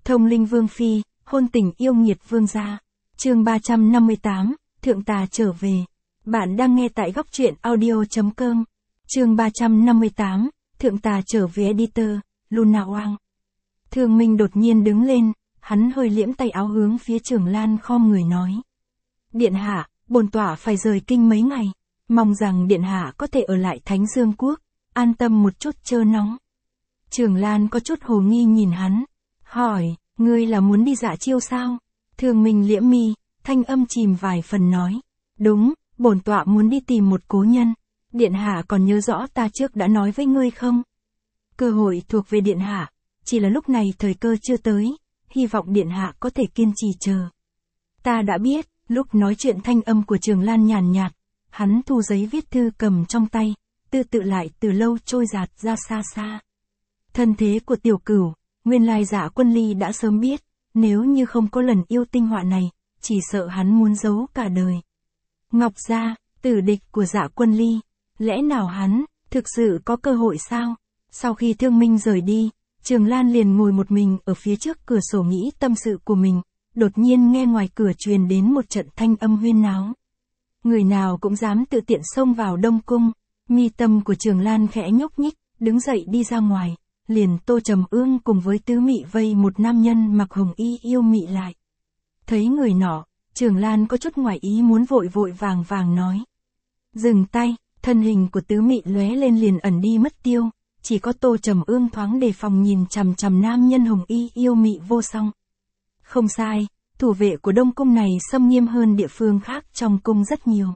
Thông linh vương phi, hôn tình yêu nghiệt vương gia. Chương 358, Thượng tà trở về. Bạn đang nghe tại góc truyện audio.com. Chương 358, Thượng tà trở về. Editor, Luna Wang. Thương Minh đột nhiên đứng lên, hắn hơi liễm tay áo hướng phía Trường Lan khom người nói. Điện hạ, bổn tọa phải rời kinh mấy ngày, mong rằng điện hạ có thể ở lại Thánh Dương Quốc, an tâm một chút chớ nóng. Trường Lan có chút hồ nghi nhìn hắn, hỏi, ngươi là muốn đi dạ chiêu sao? Thương Minh liễm mi, thanh âm chìm vài phần nói, đúng, bổn tọa muốn đi tìm một cố nhân, điện hạ còn nhớ rõ ta trước đã nói với ngươi không? Cơ hội thuộc về điện hạ, chỉ là lúc này thời cơ chưa tới, hy vọng điện hạ có thể kiên trì chờ. Ta đã biết. Lúc nói chuyện thanh âm của Trường Lan nhàn nhạt, hắn thu giấy viết thư cầm trong tay, tư tự lại từ lâu trôi dạt ra xa xa. Thân thế của tiểu cửu, nguyên lai Dạ Quân Ly đã sớm biết, nếu như không có lần yêu tinh họa này, chỉ sợ hắn muốn giấu cả đời. Ngọc Gia, tử địch của Dạ Quân Ly, lẽ nào hắn, thực sự có cơ hội sao? Sau khi Thương Minh rời đi, Trường Lan liền ngồi một mình ở phía trước cửa sổ nghĩ tâm sự của mình. Đột nhiên nghe ngoài cửa truyền đến một trận thanh âm huyên náo. Người nào cũng dám tự tiện xông vào Đông Cung, mi tâm của Trường Lan khẽ nhúc nhích, đứng dậy đi ra ngoài, liền Tô Trầm Ương cùng với Tứ Mị vây một nam nhân mặc hồng y yêu mị lại. Thấy người nọ, Trường Lan có chút ngoài ý muốn vội vội vàng vàng nói. Dừng tay, thân hình của Tứ Mị lóe lên liền ẩn đi mất tiêu, chỉ có Tô Trầm Ương thoáng đề phòng nhìn chằm chằm nam nhân hồng y yêu mị vô song. Không sai, thủ vệ của Đông Cung này xâm nghiêm hơn địa phương khác trong cung rất nhiều.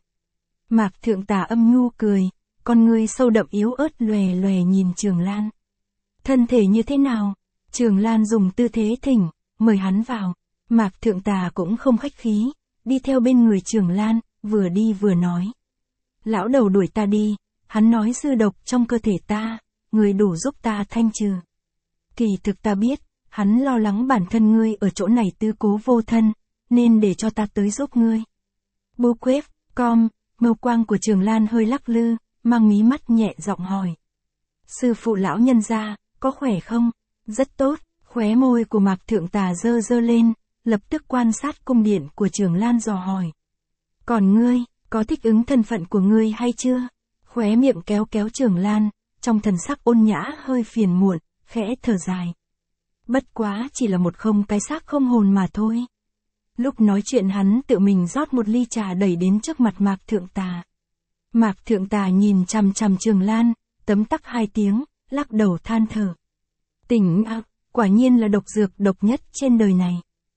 Mạc Thượng Tà âm nhu cười, con ngươi sâu đậm yếu ớt lòe lòe nhìn Trường Lan. Thân thể như thế nào? Trường Lan dùng tư thế thỉnh, mời hắn vào. Mạc Thượng Tà cũng không khách khí, đi theo bên người Trường Lan, vừa đi vừa nói. Lão đầu đuổi ta đi, hắn nói dư độc trong cơ thể ta, người đủ giúp ta thanh trừ. Kỳ thực ta biết. Hắn lo lắng bản thân ngươi ở chỗ này tư cố vô thân, nên để cho ta tới giúp ngươi. Bô quếp, mâu quang của Trường Lan hơi lắc lư, mang mí mắt nhẹ giọng hỏi. Sư phụ lão nhân gia, có khỏe không? Rất tốt, khóe môi của Mạc Thượng Tà dơ dơ lên, lập tức quan sát cung điện của Trường Lan dò hỏi. Còn ngươi, có thích ứng thân phận của ngươi hay chưa? Khóe miệng kéo kéo Trường Lan, trong thần sắc ôn nhã hơi phiền muộn, khẽ thở dài. Bất quá chỉ là một không cái xác không hồn mà thôi. Lúc nói chuyện hắn tự mình rót một ly trà đẩy đến trước mặt Mạc Thượng Tà. Mạc Thượng Tà nhìn chằm chằm Trường Lan, tấm tắc hai tiếng, lắc đầu than thở. Tỉnh ác, quả nhiên là độc dược độc nhất trên đời này.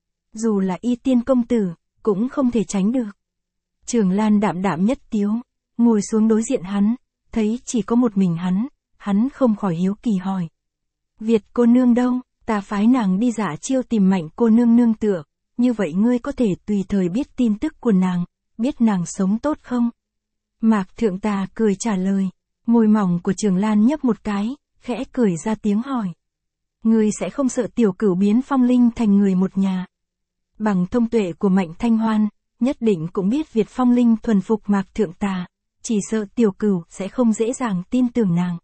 Dù là Y Tiên công tử, cũng không thể tránh được. Trường Lan đạm đạm nhất tiếu, ngồi xuống đối diện hắn, thấy chỉ có một mình hắn không khỏi hiếu kỳ hỏi. Việt cô nương đâu? Ta phái nàng đi dạ chiêu tìm Mạnh cô nương nương tựa, như vậy ngươi có thể tùy thời biết tin tức của nàng, biết nàng sống tốt không? Mạc Thượng Tà cười trả lời, môi mỏng của Trường Lan nhấp một cái, khẽ cười ra tiếng hỏi. Ngươi sẽ không sợ tiểu cửu biến phong linh thành người một nhà. Bằng thông tuệ của Mạnh Thanh Hoan, nhất định cũng biết Việt phong linh thuần phục Mạc Thượng Tà, chỉ sợ tiểu cửu sẽ không dễ dàng tin tưởng nàng.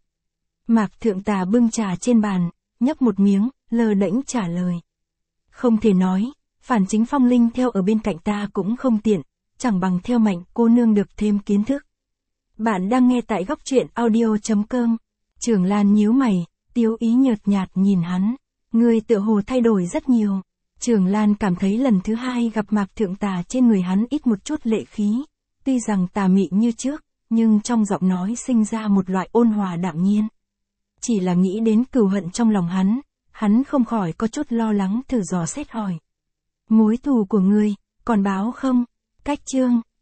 Mạc Thượng Tà bưng trà trên bàn, nhấp một miếng, lơ đễnh trả lời. Không thể nói, phản chính phong linh theo ở bên cạnh ta cũng không tiện, chẳng bằng theo Mạnh cô nương được thêm kiến thức. Bạn đang nghe tại góc truyện audio.com. Trường Lan nhíu mày, tiếu ý nhợt nhạt nhìn hắn. Người tựa hồ thay đổi rất nhiều. Trường Lan cảm thấy lần thứ hai gặp Mạc Thượng Tà trên người hắn ít một chút lệ khí. Tuy rằng tà mị như trước, nhưng trong giọng nói sinh ra một loại ôn hòa đạm nhiên. Chỉ là nghĩ đến cừu hận trong lòng hắn không khỏi có chút lo lắng thử dò xét hỏi. Mối thù của ngươi, còn báo không? Cách chương,